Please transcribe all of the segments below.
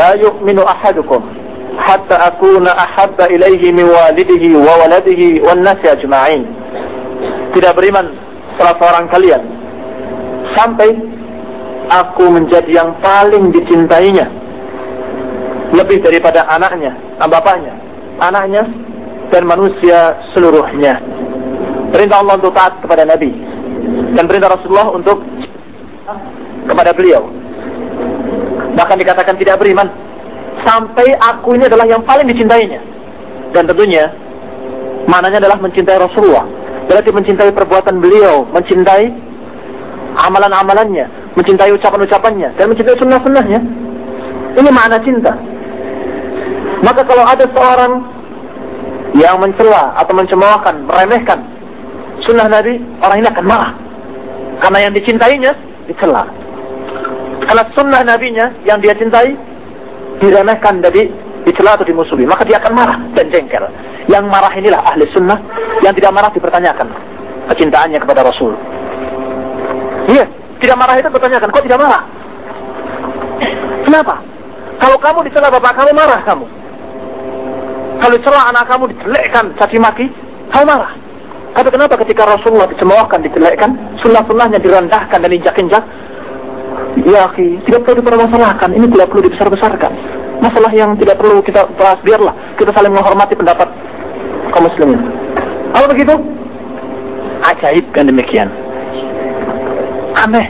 la yu'minu ahadukum hatta akuna ahabba ilaihi min walidihi wa waladihi wan nasi ajma'in. Tidak beriman salah seorang kalian sampai aku menjadi yang paling dicintainya lebih daripada anaknya, bapaknya, anaknya, dan manusia seluruhnya. Perintah Allah untuk taat kepada Nabi, dan perintah Rasulullah untuk kepada beliau. Bahkan dikatakan tidak beriman sampai aku ini adalah yang paling dicintainya. Dan tentunya maknanya adalah mencintai Rasulullah, berarti mencintai perbuatan beliau, mencintai amalan-amalannya, mencintai ucapan-ucapannya, dan mencintai sunnah-sunnahnya. Ini makna cinta. Maka kalau ada seorang yang mencela atau mencemoohkan, meremehkan sunnah Nabi, orang ini akan marah. Karena yang dicintainya dicela. Karena sunnah Nabinya yang dia cintai diremehkan, jadi dicela atau dimusuhi, maka dia akan marah dan jengkel. Yang marah inilah ahli sunnah, yang tidak marah dipertanyakan kecintaannya kepada Rasul. Iya, tidak marah itu bertanyakan, kok tidak marah? Kenapa? Kalau kamu dicela bapak kamu, marah kamu. Kalau dicela anak kamu, dijelekkan, caci maki, kamu marah. Tapi kenapa ketika Rasulullah dicemoohkan, dijelekkan, sunnah-sunnahnya direndahkan dan injak-injak? Ya akhi, tidak perlu dipermasalahkan, ini tidak perlu dibesar-besarkan. Masalah yang tidak perlu kita bahas, biarlah kita saling menghormati pendapat kaum muslimin. Kalau begitu, ajaib kan demikian. Aneh.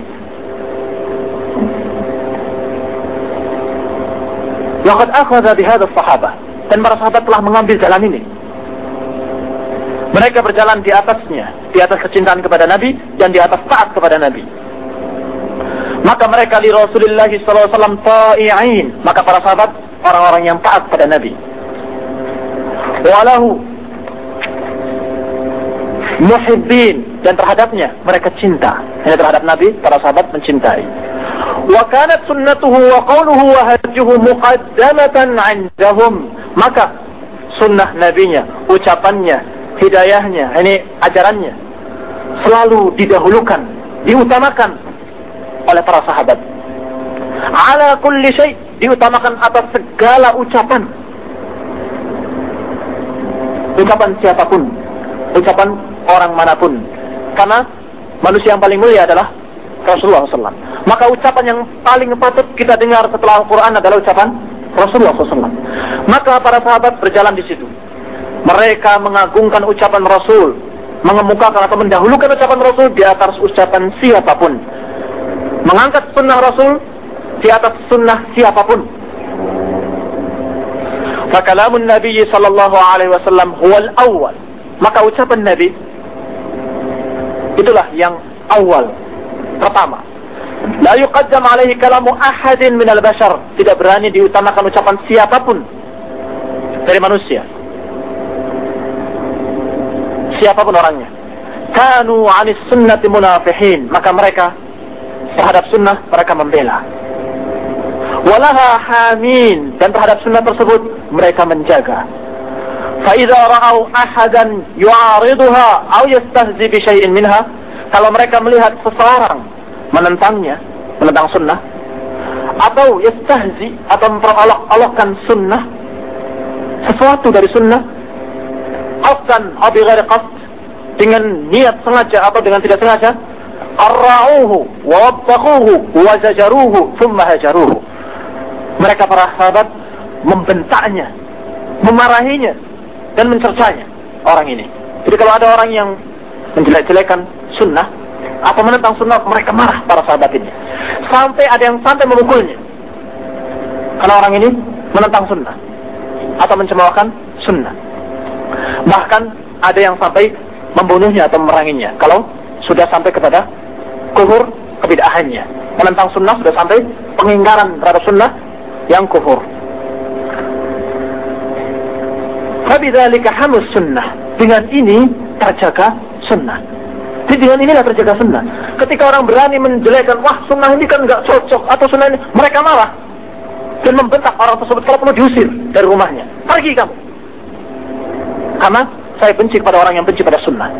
Waqad akhadha bihadha as-sahabah, dan para sahabat telah mengambil jalan ini. Mereka berjalan di atasnya, di atas kecintaan kepada Nabi dan di atas taat kepada Nabi. Maka mereka li Rasulullah SAW ta'i'in, maka para sahabat orang-orang yang taat pada Nabi. Walahu muhibbin, dan terhadapnya mereka cinta. Hanya terhadap Nabi para sahabat mencintai. Wa kanat sunnatuhu wa qawluhu wa hajjuhu muqaddamatan 'indahum, maka sunnah nabinya, ucapannya, hidayahnya, ini ajarannya selalu didahulukan, diutamakan oleh para sahabat. Ala kulli syai', diutamakan atas segala ucapan. Ucapan siapapun, ucapan orang manapun. Karena manusia yang paling mulia adalah Rasulullah SAW. Maka ucapan yang paling patut kita dengar setelah Al-Quran adalah ucapan Rasulullah SAW. Maka para sahabat berjalan di situ. Mereka mengagungkan ucapan Rasul, mengemukakan atau mendahulukan ucapan Rasul di atas ucapan siapapun. Mengangkat sunnah Rasul di atas sunnah siapapun. Fakalamun Nabi sallallahu alaihi wasallam huwal awal, maka ucapan Nabi itulah yang awal, pertama. La yuqaddam alaihi kalamu ahadin minal bashar, tidak berani diutamakan ucapan siapapun dari manusia, siapapun orangnya. Kanu 'anis sunnati munafihin, maka mereka terhadap sunnah mereka membela. Walaha hamin, dan terhadap sunnah tersebut mereka menjaga. Fa idza ra'au ahadan yu'ariduha aw yastahzi bi syai'in minha, kalau mereka melihat seseorang menentangnya, menentang sunnah, atau yastahzi, atau memperolok-olokkan sunnah, sesuatu dari sunnah, qasdan aw bi ghairi qasd, dengan niat sengaja atau dengan tidak sengaja, arra'uhu wa wabbakhuhu wa zajaruhu thumma hajaruhu, mereka para sahabat membentaknya, memarahinya, dan mencercanya orang ini. Jadi kalau ada orang yang menjelek-jelekan sunnah atau menentang sunnah, mereka marah para sahabat ini. Sampai ada yang sampai memukulnya, karena orang ini menentang sunnah atau mencemoohkan sunnah. Bahkan ada yang sampai membunuhnya atau memeranginya kalau sudah sampai kepada kufur kebid'ahannya. Menentang sunnah sudah sampai pengingkaran terhadap sunnah yang kufur. Fabidzalika hamus sunnah, dengan ini terjaga sunnah. Jadi dengan inilah terjaga sunnah. Ketika orang berani menjelekkan, wah sunnah ini kan enggak cocok, atau sunnah ini, mereka marah dan membentak orang tersebut, kalau perlu diusir dari rumahnya. Pergi kamu, karena saya benci kepada orang yang benci pada sunnah.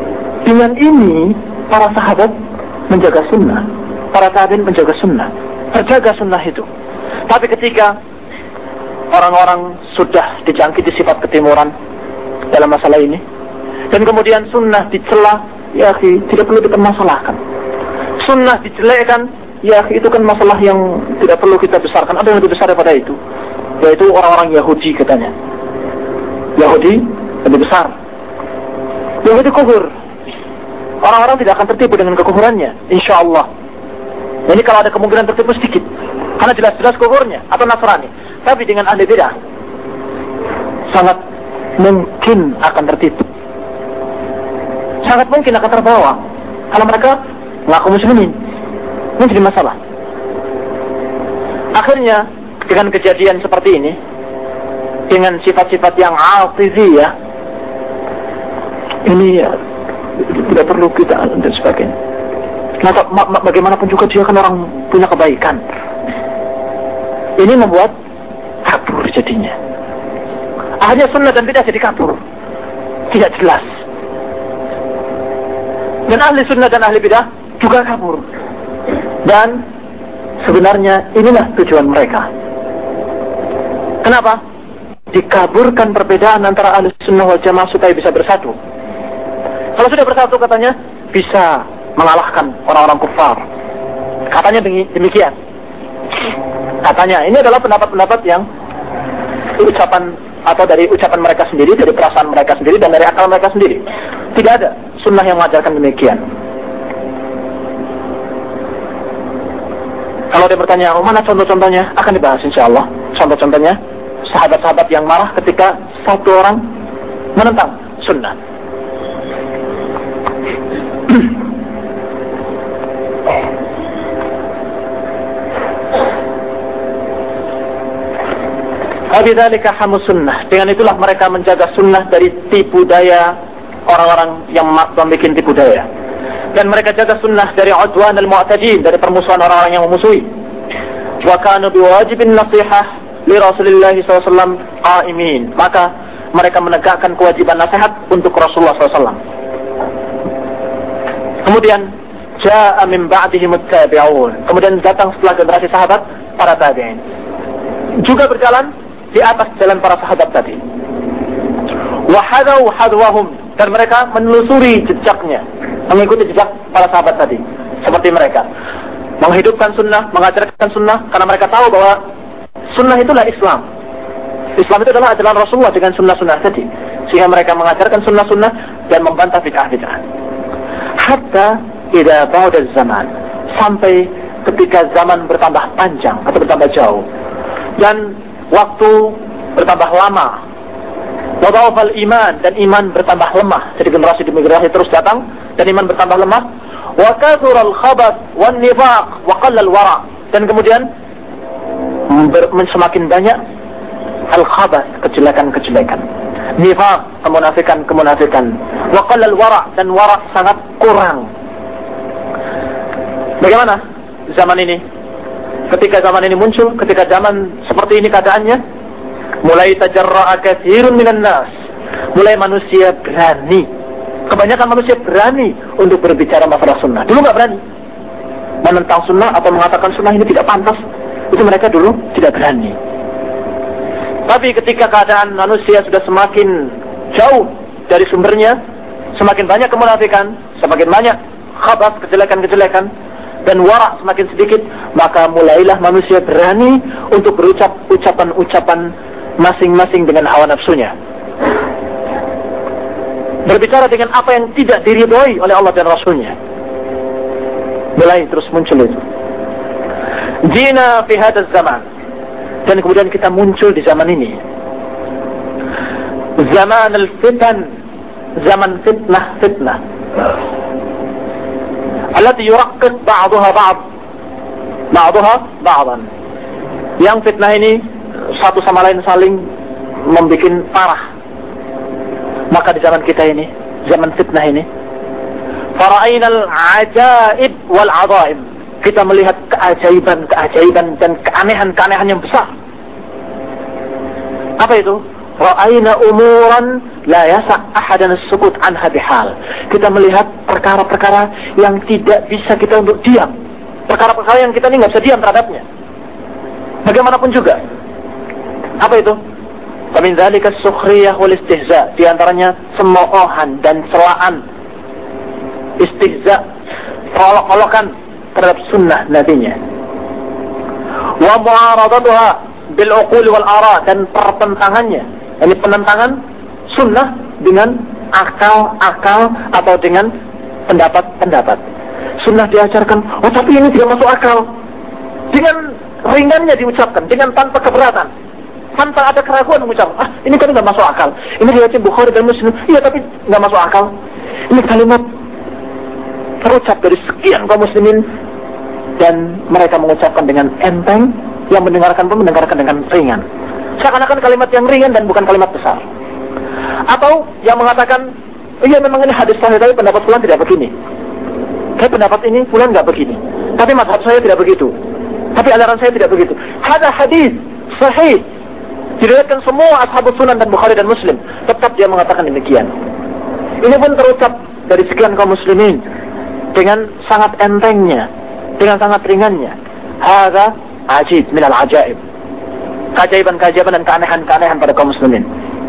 Dengan ini para sahabat menjaga sunnah, para tabi'in menjaga sunnah. terjaga sunnah itu. Tapi ketika orang-orang sudah dijangkiti sifat ketimuran dalam masalah ini, dan kemudian sunnah dicela, ya akhi, tidak perlu dipermasalahkan. Sunnah dijelekkan, ya akhi, itu kan masalah yang tidak perlu kita besarkan. Ada yang lebih besar daripada itu, yaitu orang-orang Yahudi katanya. Yahudi lebih besar. Yahudi kufur. Orang-orang tidak akan tertipu dengan kekufurannya, insya Allah. Ini kalau ada kemungkinan tertipu sedikit, karena jelas-jelas kufurnya. Atau Nasrani. Tapi dengan ahli bidah, sangat mungkin akan tertipu. Sangat mungkin akan terbawa. Kalau mereka mengaku muslimin, ini jadi masalah. Akhirnya, dengan kejadian seperti ini, dengan sifat-sifat yang atifiyah, ini ya, tidak perlu kita dan sebagainya. Bagaimanapun juga dia kan orang punya kebaikan. Ini membuat kabur jadinya. Akhirnya sunnah dan bidah jadi kabur, tidak jelas. Dan ahli sunnah dan ahli bidah juga kabur. Dan sebenarnya inilah tujuan mereka. Kenapa? Dikaburkan perbedaan antara ahli sunnah wal jamaah supaya bisa bersatu. Kalau sudah bersatu katanya bisa mengalahkan orang-orang kufar. Katanya demikian. Katanya ini adalah pendapat-pendapat yang ucapan atau dari ucapan mereka sendiri, dari perasaan mereka sendiri, dan dari akal mereka sendiri. Tidak ada sunnah yang mengajarkan demikian. Kalau dia bertanya, oh, mana contoh-contohnya? Akan dibahas insya Allah. Contoh-contohnya sahabat-sahabat yang marah ketika satu orang menentang sunnah. Wabidzalika hamus sunnah. Dengan itulah mereka menjaga sunnah dari tipu daya orang-orang yang membuat tipu daya. Dan mereka jaga sunnah dari udwan al-mu'tadin, dari permusuhan orang-orang yang memusuhi. Wa kanu biwajibin nasihah li Rasulillah SAW qaimin. Maka mereka menegakkan kewajiban nasihat untuk Rasulullah SAW. Kemudian ja'a min ba'dihim at-tabi'un. Kemudian datang setelah generasi sahabat para tabi'in. Juga berjalan di atas jalan para sahabat tadi. Wa hadau hadwahum, dan mereka menelusuri jejaknya, mengikuti jejak para sahabat tadi. Seperti mereka menghidupkan sunnah, mengajarkan sunnah, karena mereka tahu bahwa sunnah itulah Islam. Islam itu adalah ajaran Rasulullah dengan sunnah-sunnah tadi. Sehingga mereka mengajarkan sunnah-sunnah dan membantah bid'ah-bid'ah. Hatta idza ba'da zaman, sampai ketika zaman bertambah panjang atau bertambah jauh dan waktu bertambah lama, wadawafal iman, dan iman bertambah lemah. Jadi generasi demi generasi terus datang dan iman bertambah lemah. Wa kathural khabath wan nifaq wa qallal wara, dan kemudian semakin banyak al-khabath, kejelekan-kejelekan, nifaq, kemunafikan, wa qallal wara, dan wara sangat kurang. Bagaimana zaman ini? Ketika zaman ini muncul, ketika zaman seperti ini keadaannya, mulai tajarra'a katsirun minan nas, mulai manusia berani. Kebanyakan manusia berani untuk berbicara masalah sunnah. Dulu nggak berani menentang sunnah atau mengatakan sunnah ini tidak pantas. Itu mereka dulu tidak berani. Tapi ketika keadaan manusia sudah semakin jauh dari sumbernya, semakin banyak kemunafikan, semakin banyak khabath, kejelekan-kejelekan, dan wara semakin sedikit, maka mulailah manusia berani untuk berucap ucapan-ucapan masing-masing dengan hawa nafsunya. Berbicara dengan apa yang tidak diridhoi oleh Allah dan Rasulnya. Mulai terus muncul itu. Jina fi hadzal zaman. Dan kemudian kita muncul di zaman ini. Zaman al-fitan, zaman fitnah. Allati yuraqqib ba'daha ba'dan. Yang fitnah ini satu sama lain saling membuat parah. Maka di zaman kita ini, zaman fitnah ini, fara'ainal ajaib wal adaib, kita melihat keajaiban dan keanehan-keanehan yang besar. Apa itu? Ra'aina umuran la yasa' ahadan as-sukut anha bihal. Kita melihat perkara-perkara yang tidak bisa kita untuk diam perkara-perkara yang kita ini nggak bisa diam terhadapnya. Bagaimanapun juga. Apa itu? Famin dzalika as-sukhriyah wal istihza. Di antaranya cemoohan dan celaan, istihza, olok-olokan terhadap sunnah nabinya. Wa mu'aradatuha bil uqul wal ara, dan pertentangannya, ini penentangan sunnah dengan akal-akal atau dengan pendapat-pendapat. Sunnah diajarkan, oh tapi ini tidak masuk akal. Dengan ringannya diucapkan, dengan tanpa keberatan, tanpa ada keraguan mengucapkan, ini kan nggak masuk akal. Ini riwayat Bukhari dan Muslim, iya tapi nggak masuk akal. Ini kalimat terucap dari sekian kaum muslimin, dan mereka mengucapkan dengan enteng, yang mendengarkan pun mendengarkan dengan ringan. Seakan-akan kalimat yang ringan dan bukan kalimat besar. Atau yang mengatakan, iya memang ini hadis sahih, tapi pendapat fulan tidak begini. Tapi pendapat ini fulan nggak begini. Tapi mazhab saya tidak begitu. Tapi aliran saya tidak begitu. Ada hadis sahih diriwayatkan semua ashabus sunan dan Bukhari dan Muslim, tetap dia mengatakan demikian. Ini pun terucap dari sekian kaum muslimin dengan sangat entengnya, dengan sangat ringannya. Hadza ajib minal ajaib. Keajaiban-keajaiban dan keanehan-keanehan pada kaum muslimin.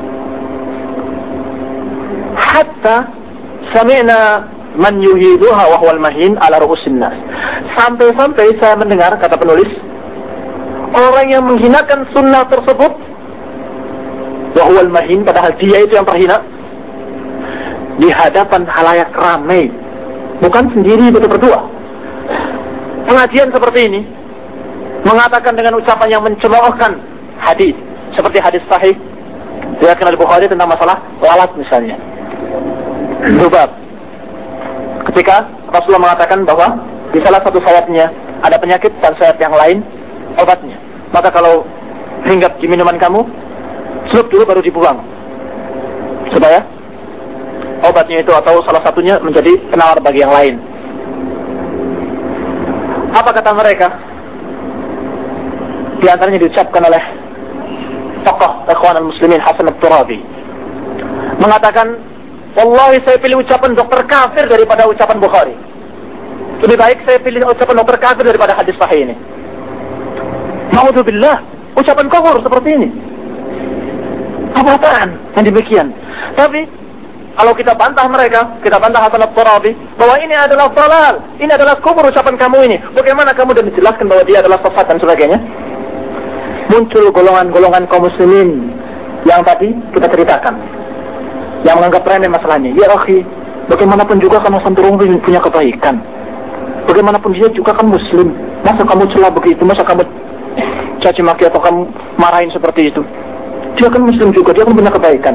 Hatta sami'na man yuhiduha wa huwal mahin ala ru'usin nas. Sampai-sampai saya mendengar, kata penulis, orang yang menghinakan sunnah tersebut wa huwal mahin, padahal dia itu yang terhina, di hadapan halayak ramai, bukan sendiri, betul berdua. Pengajian seperti ini mengatakan dengan ucapan yang mencemoohkan hadis, seperti hadis sahih diriwayatkan oleh Bukhari tentang masalah lalat misalnya, lubab. Ketika Rasulullah mengatakan bahwa di salah satu sayapnya ada penyakit dan sayap yang lain obatnya, maka kalau hinggap di minuman kamu, celup dulu baru dibuang, supaya obatnya itu atau salah satunya menjadi penawar bagi yang lain. Apa kata mereka? Di antaranya diucapkan oleh tokoh Ikhwanul Muslimin Hasan At-Turabi, mengatakan, wallahi saya pilih ucapan dokter kafir daripada ucapan Bukhari. Lebih baik saya pilih ucapan dokter kafir daripada hadis sahih ini. Na'udzubillah, ucapan kufur seperti ini. Apaan yang demikian? Tapi kalau kita bantah mereka, kita bantah Hasan At-Turabi bahwa ini adalah dalal, ini adalah kufur ucapan kamu ini. Bagaimana kamu dan dijelaskan bahwa dia adalah sesat dan sebagainya? Muncul golongan-golongan kaum muslimin yang tadi kita ceritakan, yang menganggap remeh masalahnya. Ya akhi, bagaimanapun juga kan Hasan At-Turabi punya kebaikan. Bagaimanapun dia juga kan muslim. Masa kamu celah begitu? Masa kamu caci maki atau kamu marahin seperti itu? Dia kan muslim juga, dia kan punya kebaikan.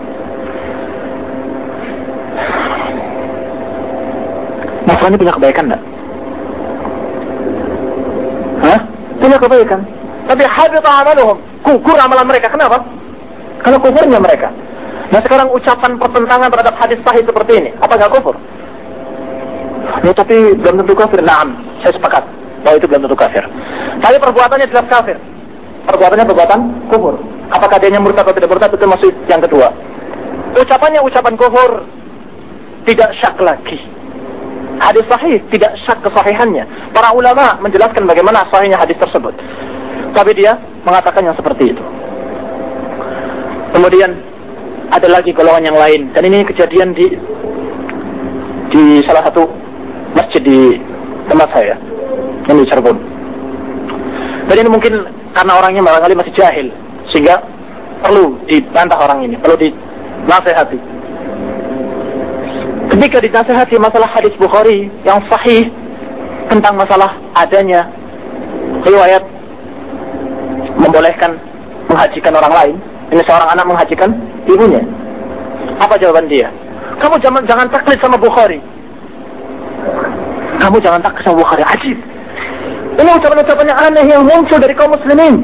Masalahnya punya kebaikan enggak? Hah? Punya kebaikan. Tapi habita amaluhum, gugur amalan mereka. Kenapa? Karena kufurnya mereka. Nah sekarang ucapan pertentangan terhadap hadis sahih seperti ini, apa enggak kufur? Ya tapi belum tentu kafir. Naam, saya sepakat bahwa itu belum tentu kafir. Tapi perbuatannya jelas kafir. Perbuatannya perbuatan kufur. Apakah dia murtad atau tidak murtad, itu masih yang kedua. Ucapannya ucapan kufur, tidak syak lagi. Hadis sahih tidak syak kesahihannya. Para ulama menjelaskan bagaimana sahihnya hadis tersebut. Tapi dia mengatakan yang seperti itu. Kemudian ada lagi golongan yang lain, dan ini kejadian di salah satu masjid di tempat saya, yang di Cirebon. Dan ini mungkin karena orangnya barangkali masih jahil, sehingga perlu dibantah orang ini, perlu dinasehati. Ketika dinasehati masalah hadis Bukhari yang sahih tentang masalah adanya riwayat membolehkan menghajikan orang lain, ini seorang anak menghajikan ibunya. Apa jawaban dia? Kamu jangan taklid sama Bukhari. Kamu jangan taklid sama Bukhari. Ajib. Ini ucapan-ucapannya aneh yang muncul dari kaum muslimin.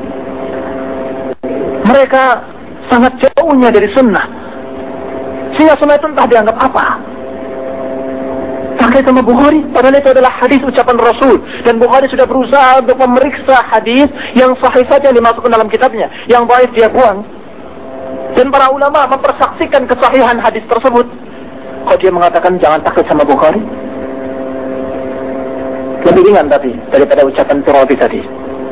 Mereka sangat jauhnya dari sunnah, sehingga sunnah itu entah dianggap apa. Taklid sama Bukhari, padahal itu adalah hadis ucapan Rasul, dan Bukhari sudah berusaha untuk memeriksa hadis yang sahih saja yang dimasukkan dalam kitabnya, yang dhaif dia buang. Dan para ulama mempersaksikan kesahihan hadis tersebut. Kok dia mengatakan jangan taklid sama Bukhari? lebih ringan tapi daripada ucapan Turabi tadi,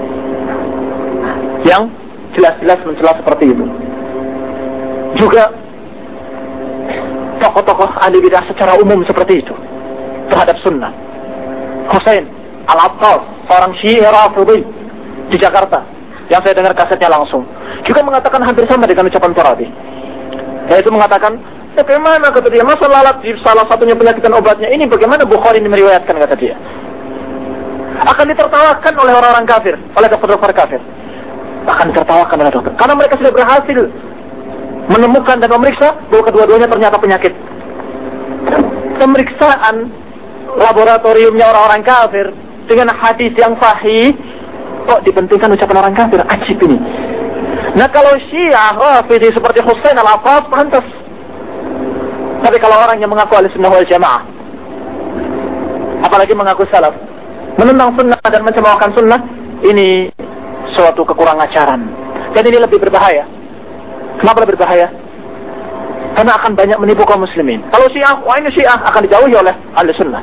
yang jelas-jelas mencela seperti itu. Juga tokoh-tokoh ahli bidah secara umum seperti itu terhadap sunnah. Husain Al-Attas, seorang Syi'i Rafidhi di Jakarta, yang saya dengar kasetnya langsung, juga mengatakan hampir sama dengan ucapan Turabi, yaitu mengatakan, bagaimana kata dia, masa lalat di salah satunya penyakitan obatnya ini, bagaimana Bukhari ini meriwayatkan, kata dia. Akan ditertawakan oleh orang-orang kafir, oleh dokter-dokter kafir. Akan ditertawakan oleh dokter, karena mereka sudah berhasil menemukan dan memeriksa bahwa kedua-duanya ternyata penyakit. Pemeriksaan laboratoriumnya orang-orang kafir dengan hadis yang sahih, kok dipentingkan ucapan orang kafir? Ajib ini. Nah, kalau Syiah Rafidhi seperti Husain Al-Attas, pantas. Tapi kalau orang yang mengaku Ahlussunnah wal Jamaah, apalagi mengaku salaf, menentang sunnah dan mencemoohkan sunnah, ini suatu kekurangan ajaran. Dan ini lebih berbahaya. Kenapa lebih berbahaya? Karena akan banyak menipu kaum muslimin. Kalau Syiah, wah ini Syiah, akan dijauhi oleh Ahlussunnah.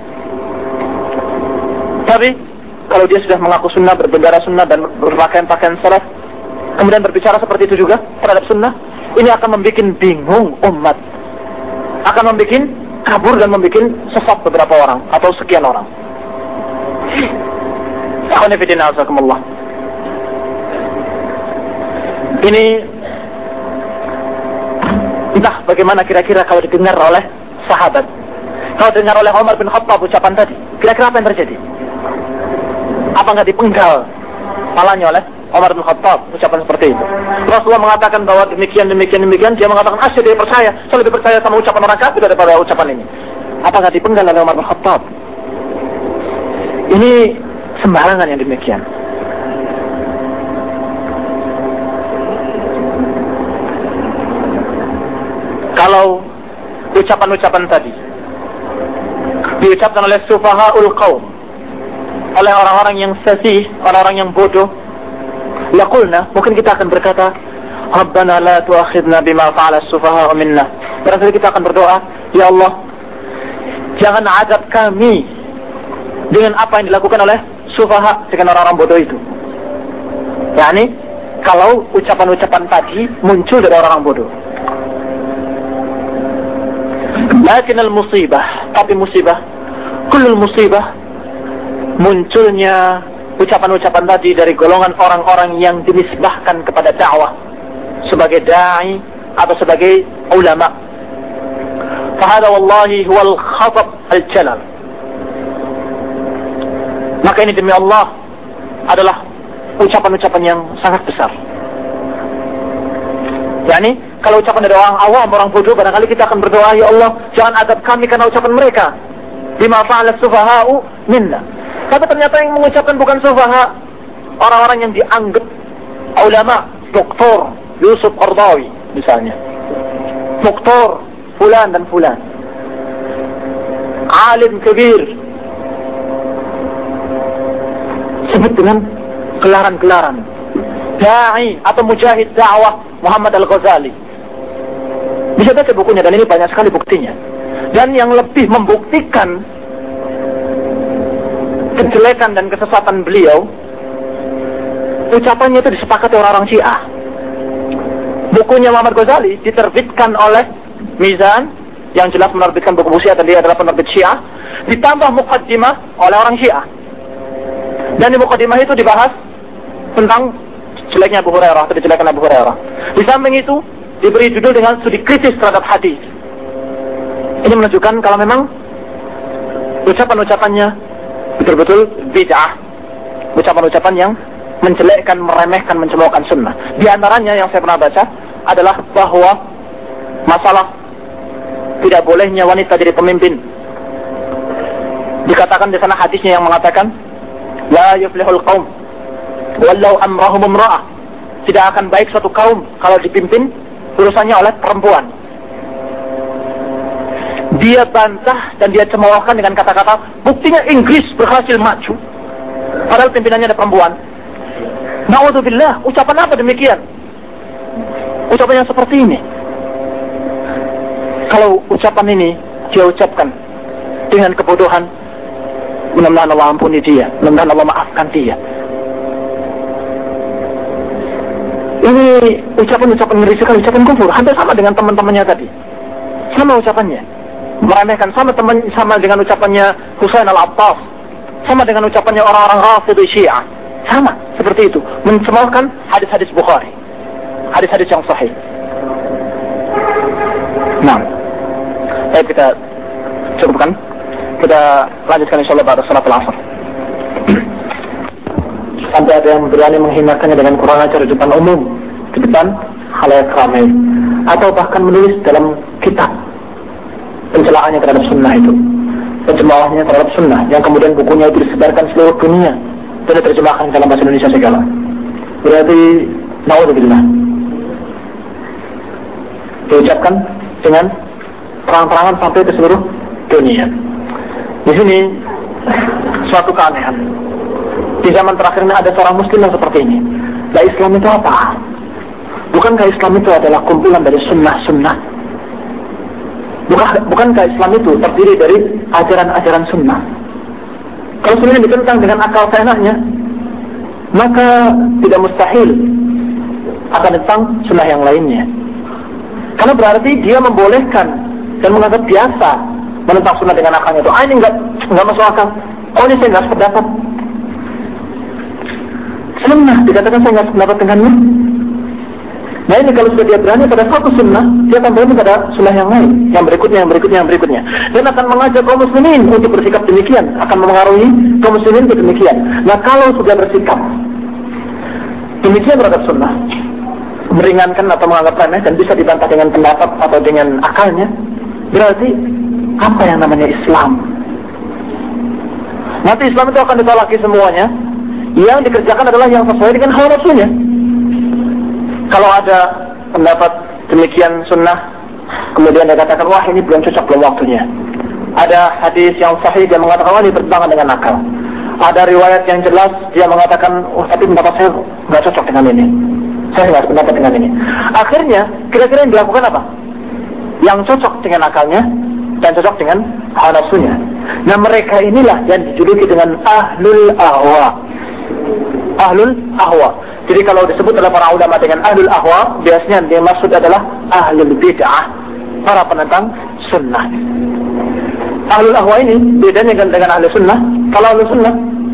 Tapi kalau dia sudah mengaku sunnah, berbendera sunnah dan berpakaian-pakaian salaf, kemudian berbicara seperti itu juga terhadap sunnah, ini akan membuat bingung umat, akan membuat kabur dan membuat sesat beberapa orang atau sekian orang. Ini entah bagaimana kira-kira kalau didengar oleh sahabat, kalau didengar oleh Umar bin Khattab ucapan tadi, kira-kira apa yang terjadi? Apa nggak dipenggal malahnya oleh Umar bin Khattab ucapan seperti itu? Rasulullah mengatakan bahwa demikian, dia mengatakan saya percaya, saya lebih percaya sama ucapan orang kafir daripada ucapan ini. Apa nggak dipenggal oleh Umar bin Khattab? Ini sembarangan yang demikian. Kalau ucapan-ucapan tadi diucapkan oleh sufahaul qaum, oleh orang-orang yang sesih, orang-orang yang bodoh, yaqulna, mungkin kita akan berkata, Rabbana la tu'akhidna bima fa'ala as-sufaha'u minna. Barangkali kita akan berdoa, ya Allah, jangan azab kami dengan apa yang dilakukan oleh sufaha, dengan orang-orang bodoh itu. Yani kalau ucapan-ucapan tadi muncul dari orang-orang bodoh. Lakin al-musibah, tapi musibah, kullul musibah, munculnya ucapan-ucapan tadi dari golongan orang-orang yang dinisbahkan kepada dakwah sebagai da'i atau sebagai ulama. Fahada wallahi huwal khatab al-jalal. Maka ini demi Allah adalah ucapan-ucapan yang sangat besar. Yani kalau ucapan dari orang awam, orang bodoh, barangkali kita akan berdoa, ya Allah, jangan azab kami karena ucapan mereka. Bima fa'ala sufaha'u minna. Tapi ternyata yang mengucapkan bukan sufaha, orang-orang yang dianggap ulama, Doktor Yusuf Qardawi misalnya, Doktor fulan dan fulan, alim kabir, sebut dengan gelaran-gelaran, da'i atau mujahid dakwah Muhammad Al-Ghazali. Bisa baca bukunya dan ini banyak sekali buktinya. Dan yang lebih membuktikan kejelekan dan kesesatan beliau, ucapannya itu disepakati orang-orang Syiah. Bukunya Muhammad Ghazali diterbitkan oleh Mizan, yang jelas menerbitkan buku Syiah dan dia adalah penerbit Syiah, ditambah muqaddimah oleh orang Syiah. Dan di muqaddimah itu dibahas tentang jeleknya Abu Hurairah atau dijelekan Abu Hurairah. Di samping itu diberi judul dengan studi kritis terhadap hadis. Ini menunjukkan kalau memang ucapan-ucapannya betul-betul bid'ah, ucapan-ucapan yang menjelekkan, meremehkan, mencemoohkan sunnah. Di antaranya yang saya pernah baca adalah bahwa masalah tidak bolehnya wanita jadi pemimpin. Dikatakan di sana hadisnya yang mengatakan, la yuflihul qaum walau amrahum imra'ah. Tidak akan baik suatu kaum kalau dipimpin urusannya oleh perempuan. Dia bantah dan dia cemoohkan dengan kata-kata, buktinya Inggris berhasil maju padahal pimpinannya ada perempuan. Na'udzubillah, ucapan apa demikian? Ucapan yang seperti ini. Kalau ucapan ini dia ucapkan dengan kebodohan, Mudah-mudahan Allah ampuni dia, mudah-mudahan Allah maafkan dia. Ini ucapan-ucapan ngeri sekali, ucapan kufur. Hampir sama dengan teman-temannya tadi. Sama ucapannya. Meremehkan, sama dengan ucapannya Husain al-Attas. Sama dengan ucapannya orang-orang Rafidhi Syiah. Sama seperti itu. Mencemarkan hadis-hadis Bukhari. Hadis-hadis yang sahih. Nah, baik, kita cukupkan. Kita lanjutkan insyaallah pada salat al-asr. Sampai ada yang berani menghinakannya dengan kurang ajar di depan umum, di depan khalayak ramai, atau bahkan menulis dalam kitab pencelaannya terhadap sunnah itu, pencemahannya terhadap sunnah, yang kemudian bukunya itu disebarkan seluruh dunia dan diterjemahkan dalam bahasa Indonesia segala. Berarti naudzubillah, diucapkan dengan terang-terangan sampai ke seluruh dunia. Di sini suatu keanehan. Di zaman terakhir ini ada seorang muslim yang seperti ini. Lah, Islam itu apa? Bukankah Islam itu adalah kumpulan dari sunnah-sunnah? Bukankah Islam itu terdiri dari ajaran-ajaran sunnah? Kalau sebenarnya ditentang dengan akal seenaknya, maka tidak mustahil akan datang sunnah yang lainnya. Karena berarti dia membolehkan dan menganggap biasa menentang sunnah dengan akalnya itu. Ini enggak masuk akal. Oh, ini saya enggak sependapat. Sunnah dikatakan saya enggak sependapat dengannya. Nah, ini kalau sudah dia berani pada satu sunnah, dia akan berani pada sunnah yang lain, yang berikutnya, dan akan mengajak kaum muslimin untuk bersikap demikian, akan memengaruhi kaum muslimin untuk demikian. Nah, kalau sudah bersikap demikian terhadap sunnah, meringankan atau menganggap remeh dan bisa dibantah dengan pendapat atau dengan akalnya, berarti apa yang namanya Islam? Nanti Islam itu akan ditolaki semuanya. Yang dikerjakan adalah yang sesuai dengan hawa nafsunya. Kalau ada pendapat demikian sunnah, kemudian dia katakan, wah ini belum cocok, belum waktunya. Ada hadis yang sahih, dia mengatakan, wah ini bertentangan dengan akal. Ada riwayat yang jelas, dia mengatakan, oh tapi pendapat saya nggak cocok dengan ini. Saya nggak sependapat dengan ini. Akhirnya, kira-kira yang dilakukan apa? Yang cocok dengan akalnya dan cocok dengan hawa nafsunya. Nah, mereka inilah yang dijuluki dengan ahlul ahwa. Ahlul ahwa. Jadi kalau disebut oleh para ulama dengan ahlul ahwa, biasanya yang dimaksud adalah ahlul bid'ah, para penentang sunnah. Ahlul ahwa ini bedanya dengan ahli sunnah. Kalau ahli sunnah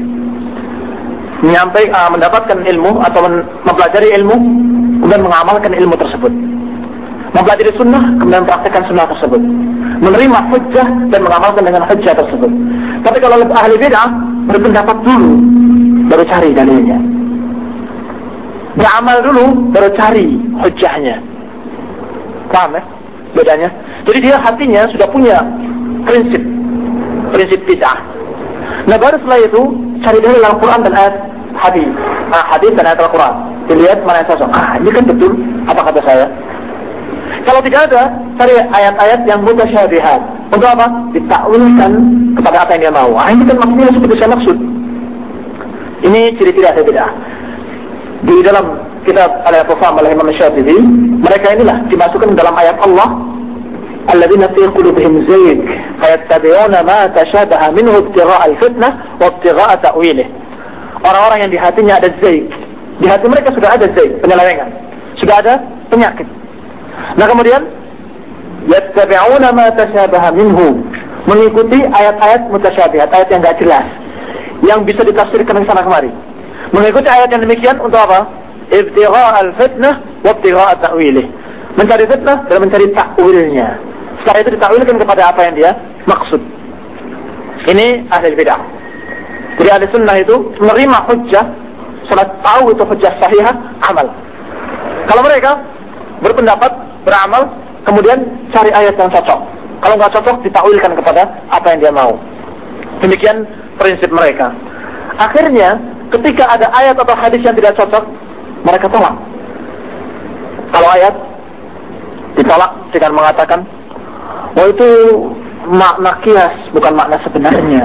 mendapatkan ilmu atau mempelajari ilmu, kemudian mengamalkan ilmu tersebut. Mempelajari sunnah, kemudian mempraktikkan sunnah tersebut. Menerima hujjah dan mengamalkan dengan hujjah tersebut. Tapi kalau ahli bid'ah berpendapat dulu, baru cari dalilnya. Beramal dulu, baru cari hujjahnya. Paham ya? Bedanya. Jadi dia hatinya sudah punya prinsip bid'ah. Nah, baru setelah itu cari dalil Al-Quran dan ayat hadis. Hadis dan ayat Al-Quran. Dilihat mana yang cocok. Ini kan betul apa kata saya. Kalau tidak ada, cari ayat-ayat yang mutasyabihat. Untuk apa? Ditakwilkan kepada apa yang dia mau. Ini kan maksudnya seperti saya maksud. Ini ciri-ciri ahli bid'ah. Di dalam kitab Al-I'tisam oleh Imam Syafi'i, mereka inilah dimasukkan dalam ayat Allah, alladzina fi qulubihim zayg fayattabi'una ma tashabaha minhu ibtigha'a al-fitnah wa ibtigha'a ta'wilih. Orang-orang yang di hatinya ada zayg. Di hati mereka sudah ada zayg, penyelewengan. Sudah ada penyakit. Nah, kemudian yattabi'una ma tashabaha minhu, mengikuti ayat-ayat mutasyabihat, ayat yang enggak jelas, yang bisa ditafsirkan ke sana kemari. Mengikuti ayat yang demikian untuk apa? Ibtigha' al-fitnah wa ibtigha' ta'wilih. Mencari fitnah dan mencari takwilnya. Setelah itu ditakwilkan kepada apa yang dia maksud. Ini ahli bid'ah. Jadi ahli sunnah itu menerima hujjah, salat tahu itu hujjah sahihah, amal. Kalau mereka berpendapat, beramal, kemudian cari ayat yang cocok. Kalau nggak cocok, ditakwilkan kepada apa yang dia mau. Demikian prinsip mereka. Akhirnya, ketika ada ayat atau hadis yang tidak cocok, mereka tolak. Kalau ayat ditolak dengan mengatakan, oh itu makna kias, bukan makna sebenarnya.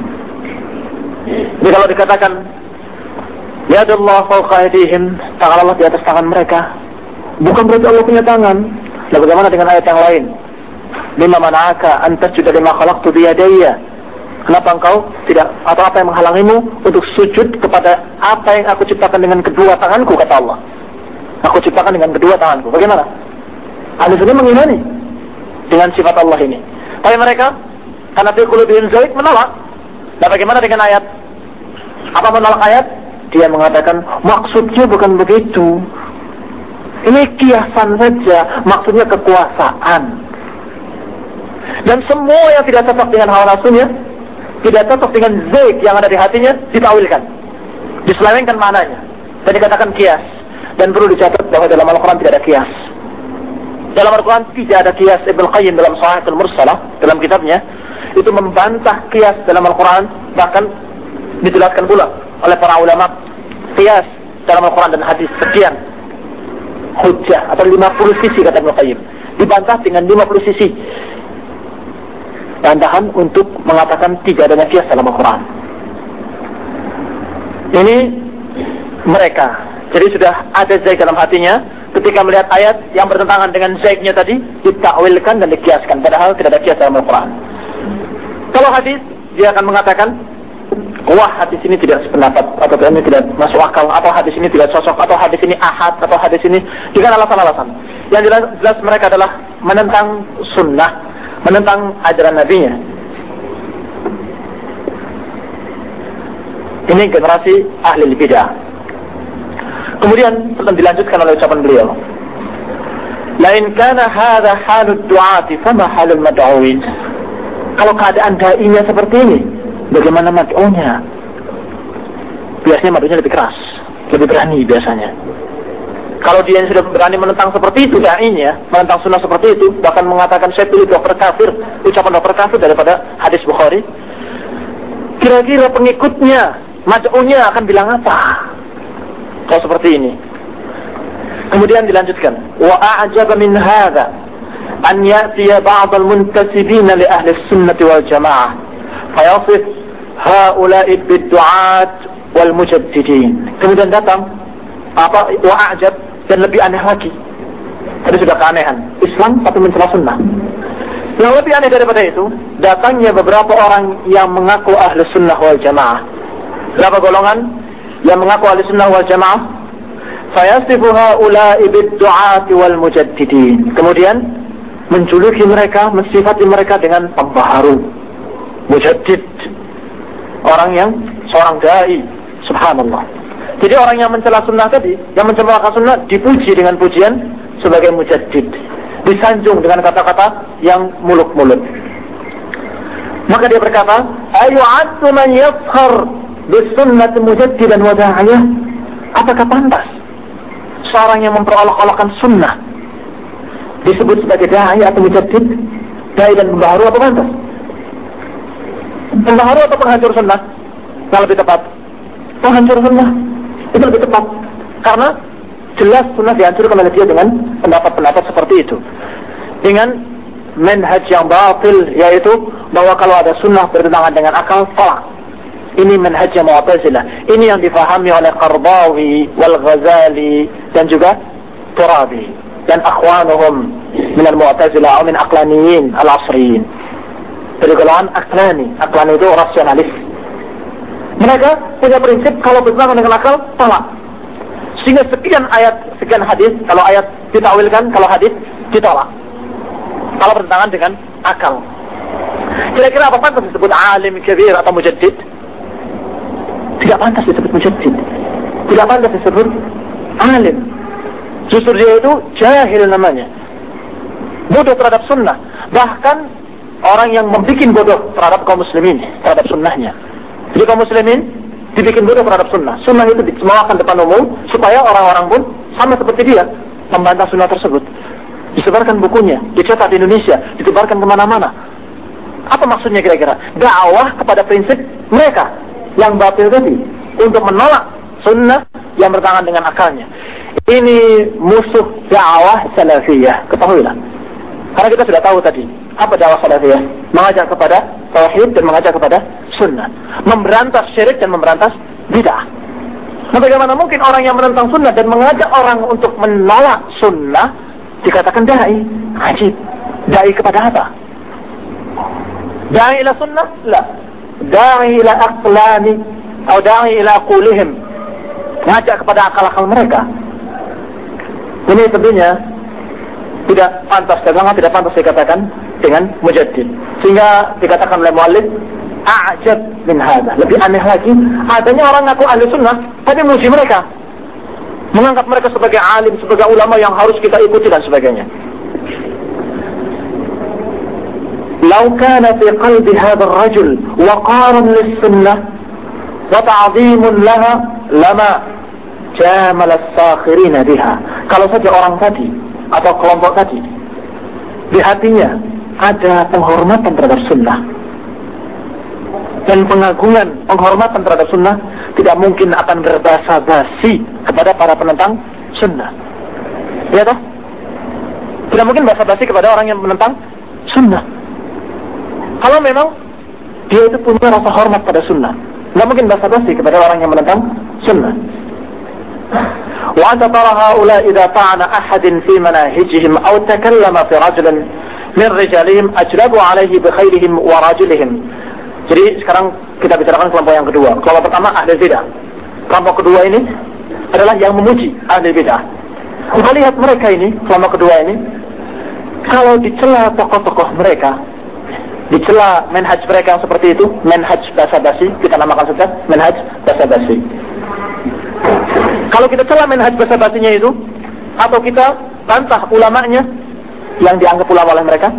Jadi kalau dikatakan, yadullah fawqa aydihim, tangan Allah di atas tangan mereka, bukan berarti Allah punya tangan. Lalu bagaimana dengan ayat yang lain? Lima mana'aka an tasjuda lima khalaqtu biyadayya. Kenapa engkau tidak, atau apa yang menghalangimu untuk sujud kepada apa yang aku ciptakan dengan kedua tanganku, kata Allah. Aku ciptakan dengan kedua tanganku. Bagaimana? Ahli sunnah mengimani dengan sifat Allah ini. Tapi mereka, karena fi qulubihim zaid, menolak. Nah, bagaimana dengan ayat? Apa menolak ayat? Dia mengatakan, maksudnya bukan begitu. Ini kiasan saja, maksudnya kekuasaan. Dan semua yang tidak cocok dengan hawa nafsunya, tidak cocok dengan zaid yang ada di hatinya, ditawilkan, diselewengkan maknanya, dan dikatakan kias. Dan perlu dicatat bahwa dalam Al-Quran tidak ada kias. Dalam Al-Quran tidak ada kias. Ibnu Qayyim dalam Sahihatul Mursalah, dalam kitabnya, itu membantah kias dalam Al-Quran. Bahkan dijelaskan pula oleh para ulama, kias dalam Al-Quran dan hadis sekian hujjah, atau 50 sisi, kata Ibnu Qayyim. Dibantah dengan 50 sisi bantahan untuk mengatakan tidak adanya kias dalam Al-Quran. Ini mereka. Jadi sudah ada zaid dalam hatinya, ketika melihat ayat yang bertentangan dengan zaidnya tadi, ditakwilkan dan dikiaskan, padahal tidak ada kias dalam Al-Quran. Kalau hadis, dia akan mengatakan, wah, hadis ini tidak sependapat, atau ini tidak masuk akal, atau hadis ini tidak cocok, atau hadis ini ahad, atau hadis ini dengan alasan-alasan. Yang jelas mereka adalah menentang sunnah, menentang ajaran nabinya. Ini generasi ahli bidah. Kemudian dilanjutkan oleh ucapan beliau, lain kana hadza halud du'ati fama halul mad'uin. Kalau keadaan dai-nya seperti ini, bagaimana mad'unya? Biasanya mad'unya lebih keras, lebih berani biasanya. Kalau dia sudah berani menentang seperti itu, dai-nya menentang sunnah seperti itu, bahkan mengatakan saya pilih dokter kafir, ucapan dokter kafir daripada hadis Bukhari, kira-kira pengikutnya, mad'unya akan bilang apa? Kalau seperti ini. Kemudian dilanjutkan, wa a'jaba min hadza an ya'tiya ba'd al-muntasibin li ahli sunnah wal jamaah fayasif haula'i bid-du'at wal mujaddidin. Kemudian datang apa, wa a'jab, dan lebih aneh lagi. Tadi sudah keanehan Islam tapi mencela sunnah. Yang lebih aneh daripada itu, datangnya beberapa orang yang mengaku ahli sunnah wal jamaah. Berapa golongan yang mengaku ahli sunnah wal jamaah, fayasifu haula'i bid-du'ati wal mujaddidin. Kemudian menjuluki mereka, mensifati mereka dengan pembaharu, mujaddid, orang yang seorang dai. Subhanallah. Jadi orang yang mencela sunnah tadi, yang mencela sunnah, dipuji dengan pujian sebagai mujaddid, disanjung dengan kata-kata yang muluk-muluk. Maka dia berkata, ayu'addu man yafkhar bisunnah mujaddidan wa da'iyah. Apakah pantas seorang yang memperolok-olokkan sunnah disebut sebagai da'i atau mujaddid, da'i dan pembaharu, apa pantas? Pembaharu atau penghancur sunnah? Yang lebih tepat, penghancur sunnah itu lebih tepat, karena jelas sunnah dihancurkan oleh dia dengan pendapat-pendapat seperti itu, dengan manhaj yang batil, yaitu bahwa kalau ada sunnah bertentangan dengan akal, tolak. Ini manhaj yang Mu'tazilah. Ini yang difahami oleh Qardawi wal Ghazali dan juga Turabi dan akhwanuhum min al-Mu'tazilah atau min aqlaniyin al-asriyin. Dari golongan aqlani. Aqlani itu rasionalis. Mereka punya prinsip kalau bertentangan dengan akal, tolak. Sehingga sekian ayat, sekian hadis, kalau ayat ditakwilkan, kalau hadis ditolak. Kalau bertentangan dengan akal. Kira-kira apa pantas disebut alim kabir atau mujaddid? Tidak pantas disebut mujaddid, tidak pantas disebut alim. Justru dia itu jahil namanya, bodoh terhadap sunnah. Bahkan orang yang membuat bodoh terhadap kaum muslimin, terhadap sunnahnya. Jadi kaum muslimin dibikin bodoh terhadap sunnah. Sunnah itu disemuakan depan umum supaya orang-orang pun sama seperti dia membantah sunnah tersebut. Disebarkan bukunya, dicetak di Indonesia, ditebarkan kemana-mana. Apa maksudnya kira-kira? Dakwah kepada prinsip mereka yang batil tadi, untuk menolak sunnah yang bertentangan dengan akalnya. Ini musuh dakwah salafiyah, ketahuilah. Karena kita sudah tahu tadi, apa dakwah salafiyah? Mengajak kepada tauhid dan mengajak kepada sunnah, memberantas syirik dan memberantas bid'ah. Nah, bagaimana mungkin orang yang menentang sunnah dan mengajak orang untuk menolak sunnah dikatakan da'i? Ajib. Da'i kepada apa? Da'i ila sunnah? La. da'i ila aqlani atau da'i ila aqulihim, ngajak kepada akal-akal mereka. Ini tentunya tidak pantas dan sangat tidak pantas dikatakan dengan mujaddid. Sehingga dikatakan oleh muallif a'jab min hadha. Lebih aneh lagi, adanya orang ngaku ahli sunnah tapi muji mereka, mengangkat mereka sebagai alim, sebagai ulama yang harus kita ikuti dan sebagainya. Lau kana fi qalbi hadha ar-rajul waqaran lis-sunnah wa ta'dhimun laha lama jamala as-sakhirin biha. Kalau saja orang tadi atau kelompok tadi di hatinya ada penghormatan terhadap sunnah dan pengagungan, penghormatan terhadap sunnah, tidak mungkin akan berbasa-basi kepada para penentang sunnah. Ya toh? Tidak mungkin basa-basi kepada orang yang menentang sunnah. Kalau memang dia itu punya rasa hormat pada sunnah, tidak mungkin basa-basi kepada orang yang menentang sunnah. Wa anta tara haula idza ta'ana ahadin fi manahijihim aw takallama fi rajulin min rijalihim ajlabu alaihi bi khairihim wa rajulihim. Jadi sekarang kita bicarakan kelompok yang kedua. Kelompok pertama ahli bidah. Kelompok kedua ini adalah yang memuji ahli bidah. Kita lihat mereka ini, kelompok kedua ini, kalau dicela tokoh-tokoh mereka, dicela manhaj mereka yang seperti itu, manhaj basa-basi, kita namakan saja manhaj basa-basi. Kalau kita cela manhaj basa-basinya itu, atau kita bantah ulamanya yang dianggap ulama oleh mereka,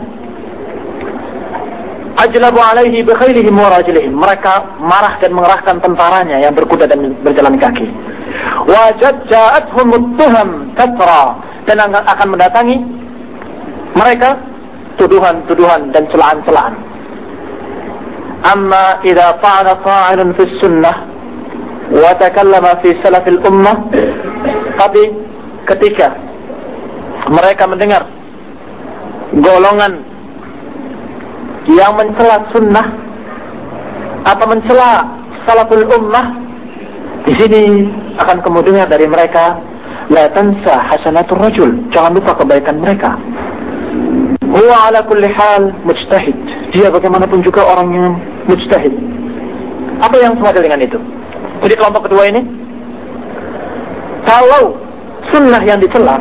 ajlabu alaihi bi khailihim wa rajulihim, mereka marah dan mengerahkan tentaranya yang berkuda dan berjalan kaki. Wa ja'atuhum at-tuham kathra, dan akan mendatangi mereka tuduhan-tuduhan dan celaan-celaan. Amma idza ta'ana ta'ilun fi sunnah wa takallama fi salafil ummah, tapi ketika mereka mendengar golongan yang mencela sunnah atau mencela salaful ummah, di sini akan kamu dengar dari mereka, la tansa hasanatur rajul, jangan lupa kebaikan mereka. Huwa ala kulli hal mujtahid, dia bagaimanapun juga orang yang mujtahid. Apa yang sama dengan itu? Jadi kelompok kedua ini, kalau sunnah yang dicela,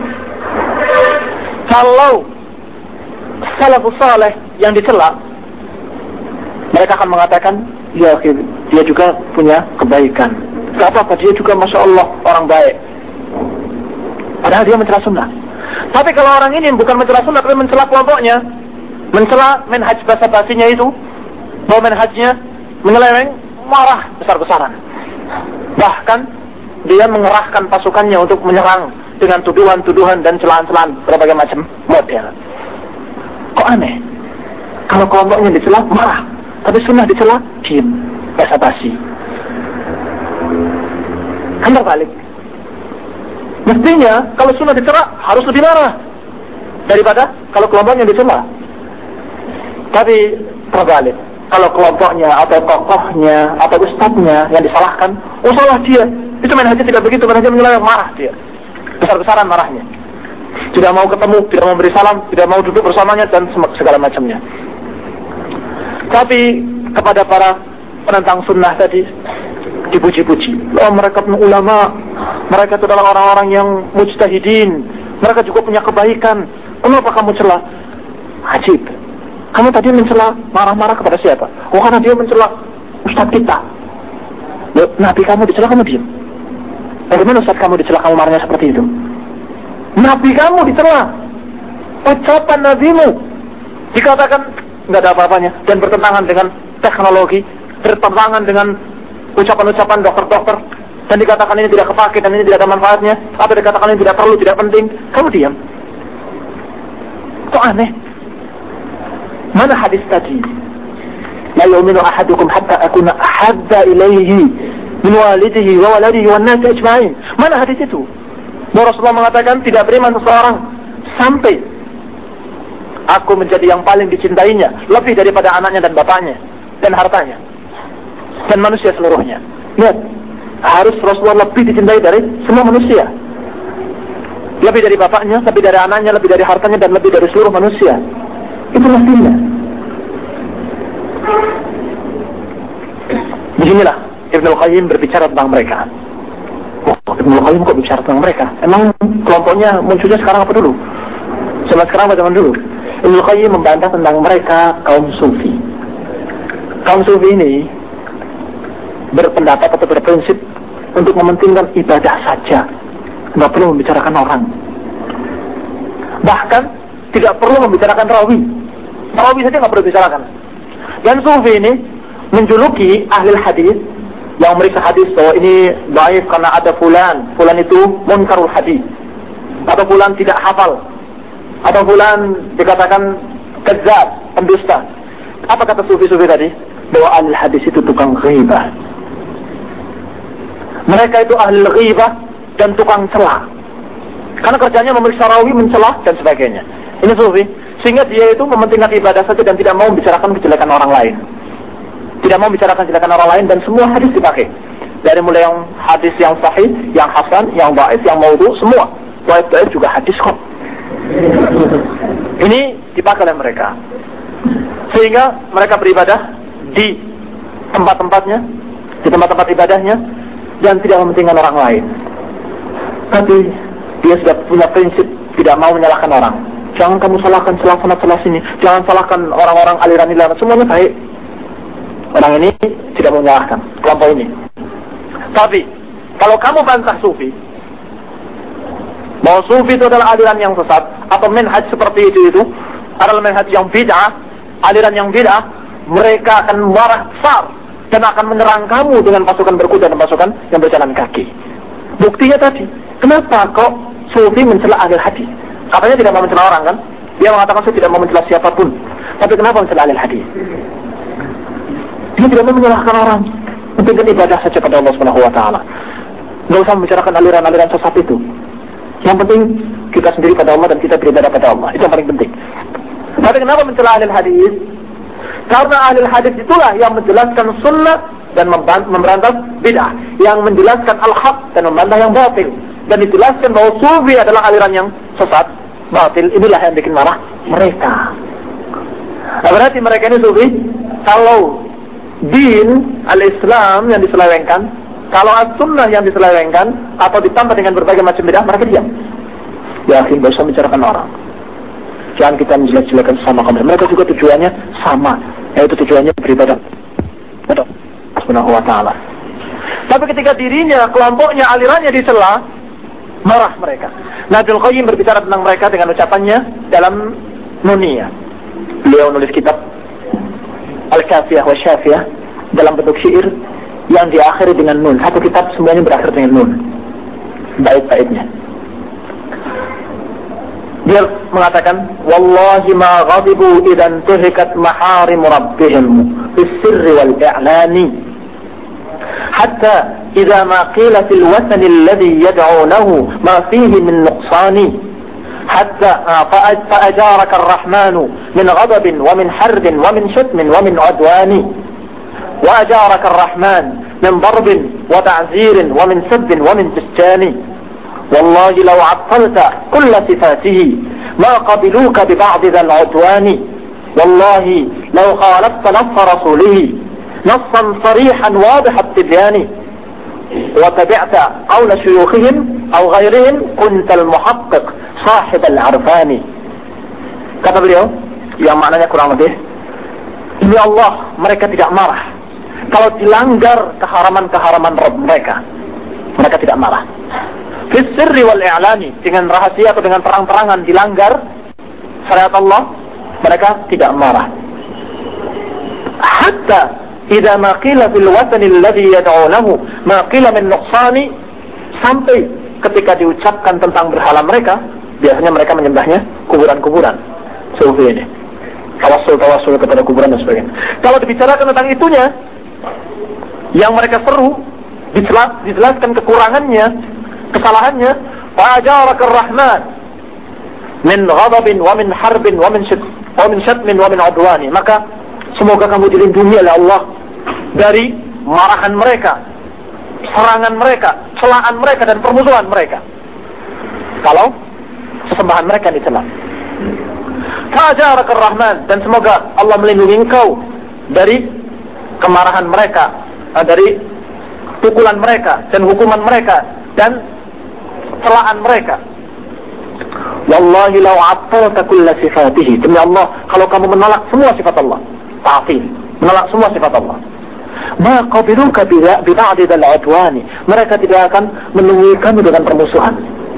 kalau salafus saleh yang dicela, mereka akan mengatakan, ya dia juga punya kebaikan, gak apa-apa, dia juga masya Allah orang baik, padahal dia mencela sunnah. Tapi kalau orang ini bukan mencela sunnah, tapi mencela kelompoknya, mencela manhaj basa-basinya itu, bahwa manhajnya menyeleweng, marah besar-besaran, bahkan dia mengerahkan pasukannya untuk menyerang dengan tuduhan-tuduhan dan celaan-celaan berbagai macam model. Kok aneh? Kalau kelompoknya dicela, marah, tapi sunnah dicela, diam, basa-basi. Kan terbalik. Mestinya kalau sunnah dicela harus lebih marah daripada kalau kelompoknya dicela. Tapi terbalik. Kalau kelompoknya atau tokohnya atau ustadznya yang disalahkan, oh salah dia, itu manhajnya tidak begitu, manhajnya menyeleweng, marah dia, besar-besaran marahnya. Tidak mau ketemu, tidak mau beri salam, tidak mau duduk bersamanya dan segala macamnya. Tapi kepada para penentang sunnah tadi dipuji-puji. Oh, mereka ulama, mereka itu adalah orang-orang yang mujtahidin, mereka juga punya kebaikan. Kenapa kamu celah? Ajib. Kamu tadi mencela, marah-marah kepada siapa? Oh, karena dia mencela ustaz kita. Nabi kamu dicela, kamu diam. Bagaimana ustaz kamu dicela, kamu marahnya seperti itu? Nabi kamu dicela, ucapan nabimu dikatakan nggak ada apa-apanya dan bertentangan dengan teknologi, bertentangan dengan ucapan-ucapan dokter-dokter, dan dikatakan ini tidak kepake dan ini tidak ada manfaatnya, atau dikatakan ini tidak perlu, tidak penting, kamu diam. Kok aneh? Mana hadis tadi? La yu'minu ahadukum hatta akuna ahabba ilaihi min walidihi wa waladihi wan nasi ajma'in. Mana hadis itu? Bahwa Rasulullah mengatakan tidak beriman seseorang sampai aku menjadi yang paling dicintainya lebih daripada anaknya dan bapaknya dan hartanya dan manusia seluruhnya. Lihat, harus Rasulullah lebih dicintai dari semua manusia, lebih dari bapaknya, lebih dari anaknya, lebih dari hartanya, dan lebih dari seluruh manusia. Itu mestinya. Inilah Ibnu Qayyim berbicara tentang mereka. Oh, Ibnu Qayyim kok bicara tentang mereka? Emang kelompoknya munculnya sekarang apa dulu? Sama sekarang apa zaman dulu? Ibnu Qayyim membantah tentang mereka kaum sufi. Kaum sufi ini berpendapat atau berprinsip untuk mementingkan ibadah saja, nggak perlu membicarakan orang. Bahkan tidak perlu membicarakan rawi. Rawi saja nggak perlu bicarakan. Dan sufi ini menjuluki ahli hadis yang mereka hadis bahwa ini dhaif karena ada fulan itu munkarul hadis, atau fulan tidak hafal, atau fulan dikatakan kadzab, pendusta. Apa kata sufi-sufi tadi? Bahwa ahli hadis itu tukang ghibah. Mereka itu ahli ghibah dan tukang celah. Karena kerjanya memeriksa rawi, mencelah dan sebagainya. Ini sufi. Sehingga dia itu mementingkan ibadah saja dan tidak mau membicarakan kejelekan orang lain. Tidak mau membicarakan kejelekan orang lain, dan semua hadis dipakai. Dari mulai yang hadis yang sahih, yang hasan, yang dhaif, yang maudhu, semua. Dhaif juga hadis kok. Ini dipakai oleh mereka. Sehingga mereka beribadah di tempat-tempatnya, di tempat-tempat ibadahnya, dan tidak mementingkan orang lain. Tapi dia sudah punya prinsip tidak mau menyalahkan orang. Jangan kamu salahkan celah sini, jangan salahkan orang-orang aliran-aliran, semuanya baik. Orang ini tidak mau menyalahkan kelompok ini. Tapi kalau kamu bantah sufi, bahwa sufi itu adalah aliran yang sesat, atau manhaj seperti itu adalah manhaj yang bid'ah, aliran yang bid'ah, mereka akan marah besar dan akan menyerang kamu dengan pasukan berkuda dan pasukan yang berjalan kaki. Buktinya tadi, kenapa kok sufi mencela ahli hadis? Katanya tidak mau mencela orang kan? Dia mengatakan saya tidak mau mencela siapapun. Tapi kenapa mencela ahli hadis? Dia tidak mau menyalahkan orang. Pentingkan ibadah saja pada Allah Subhanahu wa taala. Enggak usah membicarakan aliran-aliran sesat itu. Yang penting kita sendiri pada Allah dan kita beribadah pada Allah. Itu yang paling penting. Tapi kenapa mencela ahli hadis? Karena ahli hadis itulah yang menjelaskan sunnah dan memberantas bid'ah, yang menjelaskan al-haq dan membantah yang batil, dan dijelaskan bahwa sufi adalah aliran yang sesat, batil. Inilah yang bikin marah mereka. Nah, berarti mereka ini sufi. Kalau din al-Islam yang diselewengkan, kalau as-sunnah yang diselewengkan atau ditambah dengan berbagai macam bid'ah, mereka diam. Ya, tidak usah bicarakan orang. Jangan kita menjelek-jelekan sama kaum. Mereka juga tujuannya sama, yaitu tujuannya beribadah kepada Allah Subhanahu wa taala. Tapi ketika dirinya, kelompoknya, alirannya dicela, marah mereka. Ibnu Qayyim berbicara tentang mereka dengan ucapannya dalam Nuniyah. Beliau nulis kitab Al-Kafiyah wa Syafiyah dalam bentuk syair yang diakhiri dengan nun. Satu kitab semuanya berakhir dengan nun, bait-baitnya. Dia mengatakan, wallahi ma ghadibu idan tuhikat maharim rabbihim bis-sirri wal-i'lani hatta idza ma qila fil watan alladhi yad'unahu ma fihi min nuqsani hatta fa'ajaraka ar-rahmanu min ghadabin wa min harbin wa min shatmin wa min udwani wa ajaraka ar-rahman min darbin wa ta'zirin wa min sabbin wa min tisjani والله لو عطلت كل صفاته ما قبلوك ببعض ذا العدوان والله لو خالفت نص رسوله نصا صريحا واضح التبيان وتبعت قول شيوخهم أو غيرهم كنت المحقق صاحب العرفان. Kata beliau yang maknanya kurang lebih, demi Allah mereka tidak marah kalau dilanggar keharaman-keharaman Rabb mereka. Mereka tidak marah Fis-sirri wal-i'lani, dengan rahasia atau dengan terang-terangan dilanggar syariat Allah, mereka tidak marah. Hatta idza ma qila fil watan alladhi yad'unahu ma qila min nuqsani, sampai ketika diucapkan tentang berhala mereka, biasanya mereka menyembahnya kuburan-kuburan. Sufi ini tawassul kepada kuburan dan sebagainya. Kalau dibicarakan tentang itunya, yang mereka seru, dijelaskan kekurangannya, kesalahannya, fa'ajaraka ar-rahman min ghadabin wa min harbin wa min shatmin wa min udwani, maka semoga kamu dilindungi oleh Allah dari marahan mereka, serangan mereka, celaan mereka dan permusuhan mereka kalau sesembahan mereka dicela. Fa'ajaraka ar-rahman, dan semoga Allah melindungi engkau dari kemarahan mereka dari pukulan mereka dan hukuman mereka dan celaan mereka. Wallahi law attalta kulla sifatihi, demi Allah, kalau kamu menolak semua sifat Allah, ta'til, menolak semua sifat Allah, ma qabiluka bi ba'd al-'udwani, mereka tidak akan menemui kamu dengan permusuhan.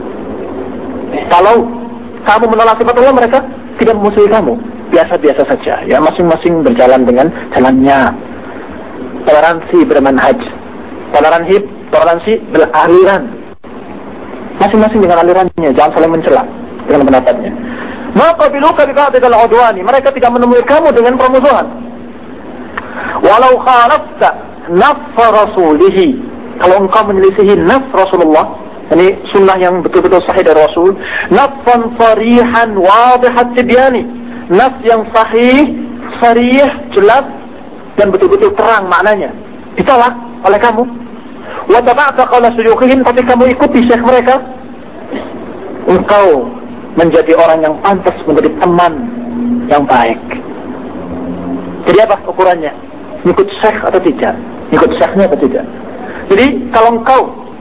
Kalau kamu menolak sifat Allah, mereka tidak memusuhi kamu, biasa-biasa saja, ya, masing-masing berjalan dengan jalannya. Toleransi bermanhaj, toleransi beraliran, masing-masing dengan alirannya, jangan saling mencela dengan pendapatnya. Maka biluka bi ba'd al-'udwani, mereka tidak menemui kamu dengan permusuhan. Walau khalafta nafs rasulih, kalau engkau menyelisihi nafs Rasulullah, ini sunnah yang betul-betul sahih dari Rasul, nafsan sarihan wadihat tibyani, nafs yang sahih, sarih, jelas dan betul-betul terang maknanya, ditolak oleh kamu. Wa taba'ta qala suyukhihim, tapi kamu ikuti syekh mereka, engkau menjadi orang yang pantas menjadi teman yang baik. Jadi apa ukurannya? Ikut syekh atau tidak? Ikut syekhnya atau tidak? Jadi kalau engkau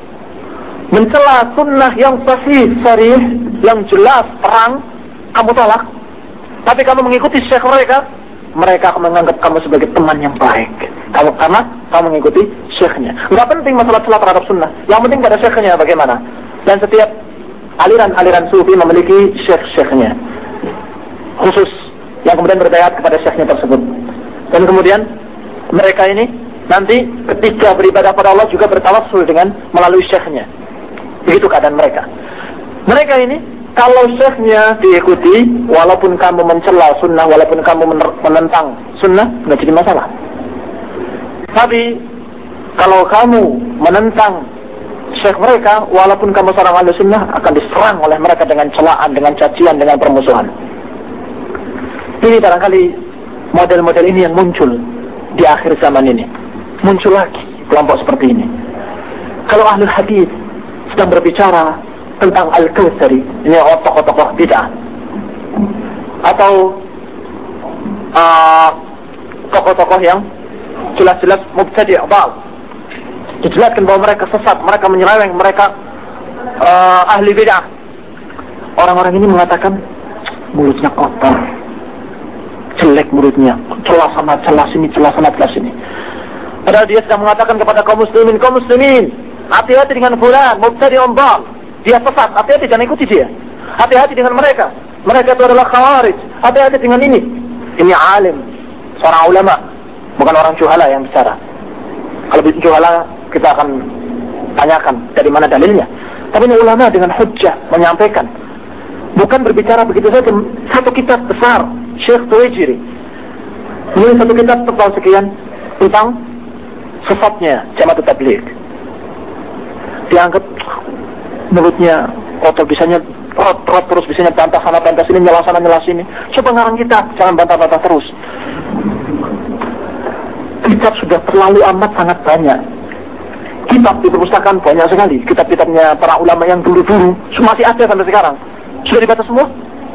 mencela sunnah yang sahih, sarih, yang jelas, terang, kamu tolak, tapi kamu mengikuti syekh mereka, mereka akan menganggap kamu sebagai teman yang baik. Karena kamu mengikuti syekhnya. Enggak penting masalah celah terhadap sunnah, yang penting pada syekhnya bagaimana. Dan setiap aliran-aliran sufi memiliki syekh-syekhnya khusus yang kemudian berbaiat kepada syekhnya tersebut. Dan kemudian mereka ini nanti ketika beribadah pada Allah juga bertawassul dengan melalui syekhnya. Begitu keadaan mereka. Mereka ini kalau syekhnya diikuti, walaupun kamu mencela sunnah, walaupun kamu menentang sunnah, nggak jadi masalah. Tapi kalau kamu menentang syekh mereka, walaupun kamu seorang ahli sunnah, akan diserang oleh mereka dengan celaan, dengan cacian, dengan permusuhan. Ini barangkali model-model ini yang muncul di akhir zaman ini. Muncul lagi kelompok seperti ini. Kalau ahli hadis sedang berbicara tentang Al-Kautsari, ini tokoh-tokoh bid'ah, atau tokoh-tokoh yang jelas-jelas mubtadi', dijelaskan bahwa mereka sesat, mereka menyeleweng, mereka ahli bid'ah. Orang-orang ini mengatakan mulutnya kotor, jelek mulutnya, celah sana celah sini, celah sana celah sini. Padahal dia sedang mengatakan kepada kaum muslimin, hati-hati dengan fulan, mubtadi'un dhal, dia sesat, hati-hati jangan ikuti dia. Hati-hati dengan mereka. Mereka itu adalah khawarij. Hati-hati dengan ini. Ini alim, seorang ulama, bukan orang juhala yang bicara. Kalau juhala kita akan tanyakan dari mana dalilnya. Tapi ini ulama dengan hujjah menyampaikan. Bukan berbicara begitu saja. Satu kitab besar, Syekh Tuwaijiri. Ini satu kitab tebal sekian tentang sesatnya Jama'atut Tabligh. Dianggap mulutnya kotor, bisanya rot terus, bisanya bantah sana bantah sini, nyela sana nyela sini. Coba ngarang kitab, jangan bantah-bantah terus. Kitab sudah terlalu amat sangat banyak. Kitab di perpustakaan banyak sekali. Kitab-kitabnya para ulama yang dulu-dulu masih ada sampai sekarang. Sudah dibaca semua?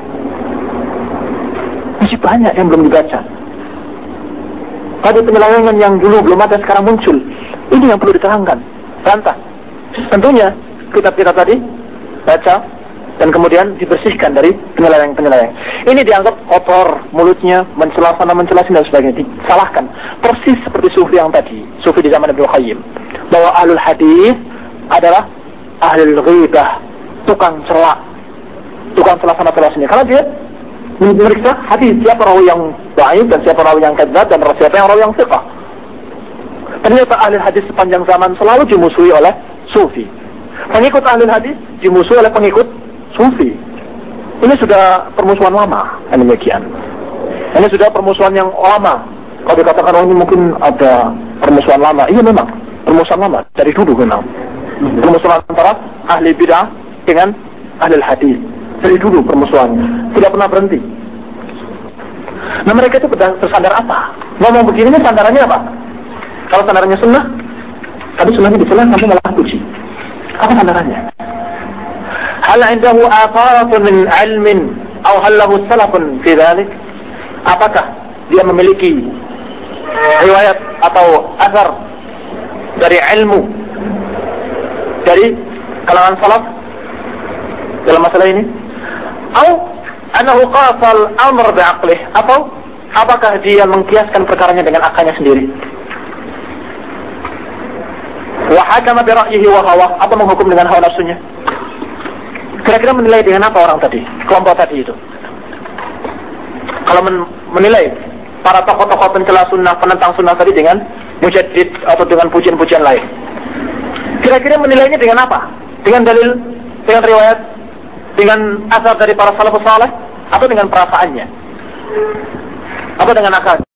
Masih banyak yang belum dibaca. Ada penyelewengan yang dulu belum ada, sekarang muncul. Ini yang perlu diterangkan. Bantah. Tentunya kitab-kitab tadi baca dan kemudian dibersihkan dari penyeleweng-penyeleweng. Ini dianggap kotor, mulutnya mencela sana mencela sini dan sebagainya, disalahkan. Persis seperti sufi yang tadi, sufi di zaman Ibnu Qayyim, bahwa ahlul hadis adalah ahlul ghibah, tukang cela sana cela sini. Karena dia memeriksa hadis, siapa rawi yang dhaif dan siapa rawi yang kadzdzab dan siapa yang rawi yang thiqah. Ternyata ahlul hadis sepanjang zaman selalu dimusuhi oleh sufi. Pengikut ahlul hadis dimusuhi oleh pengikut sufi. Ini sudah permusuhan lama, demikian. Ini sudah permusuhan yang lama. Kalau dikatakan ini mungkin ada permusuhan lama, iya memang permusuhan lama dari dulu memang. Permusuhan antara ahli bid'ah dengan ahli hadis dari dulu permusuhannya, tidak pernah berhenti. Nah mereka itu bersandar apa? Ngomong begini ini sandarannya apa? Kalau sandarannya sunnah, tapi sunnahnya dicela, kamu malah puji. Apa sandarannya? Hal indahu atharatun min ilmin atau hal lahu salafun fi dhalik? Apakah dia memiliki riwayat atau asar dari ilmu dari kalangan salaf dalam masalah ini? Atau annahu qasal amr bi'aqlih, atau apakah dia mengkiaskan perkaranya dengan akalnya sendiri? Wa hakama bi ra'yihi wa hawa, atau menghukum dengan hawa nafsunya? Kira-kira menilai dengan apa orang tadi, kelompok tadi itu? Kalau menilai para tokoh-tokoh pencela sunnah, penentang sunnah tadi dengan mujaddid atau dengan pujian-pujian lain, kira-kira menilainya dengan apa? Dengan dalil, dengan riwayat, dengan asar dari para salafus saleh, atau dengan perasaannya, atau dengan akal?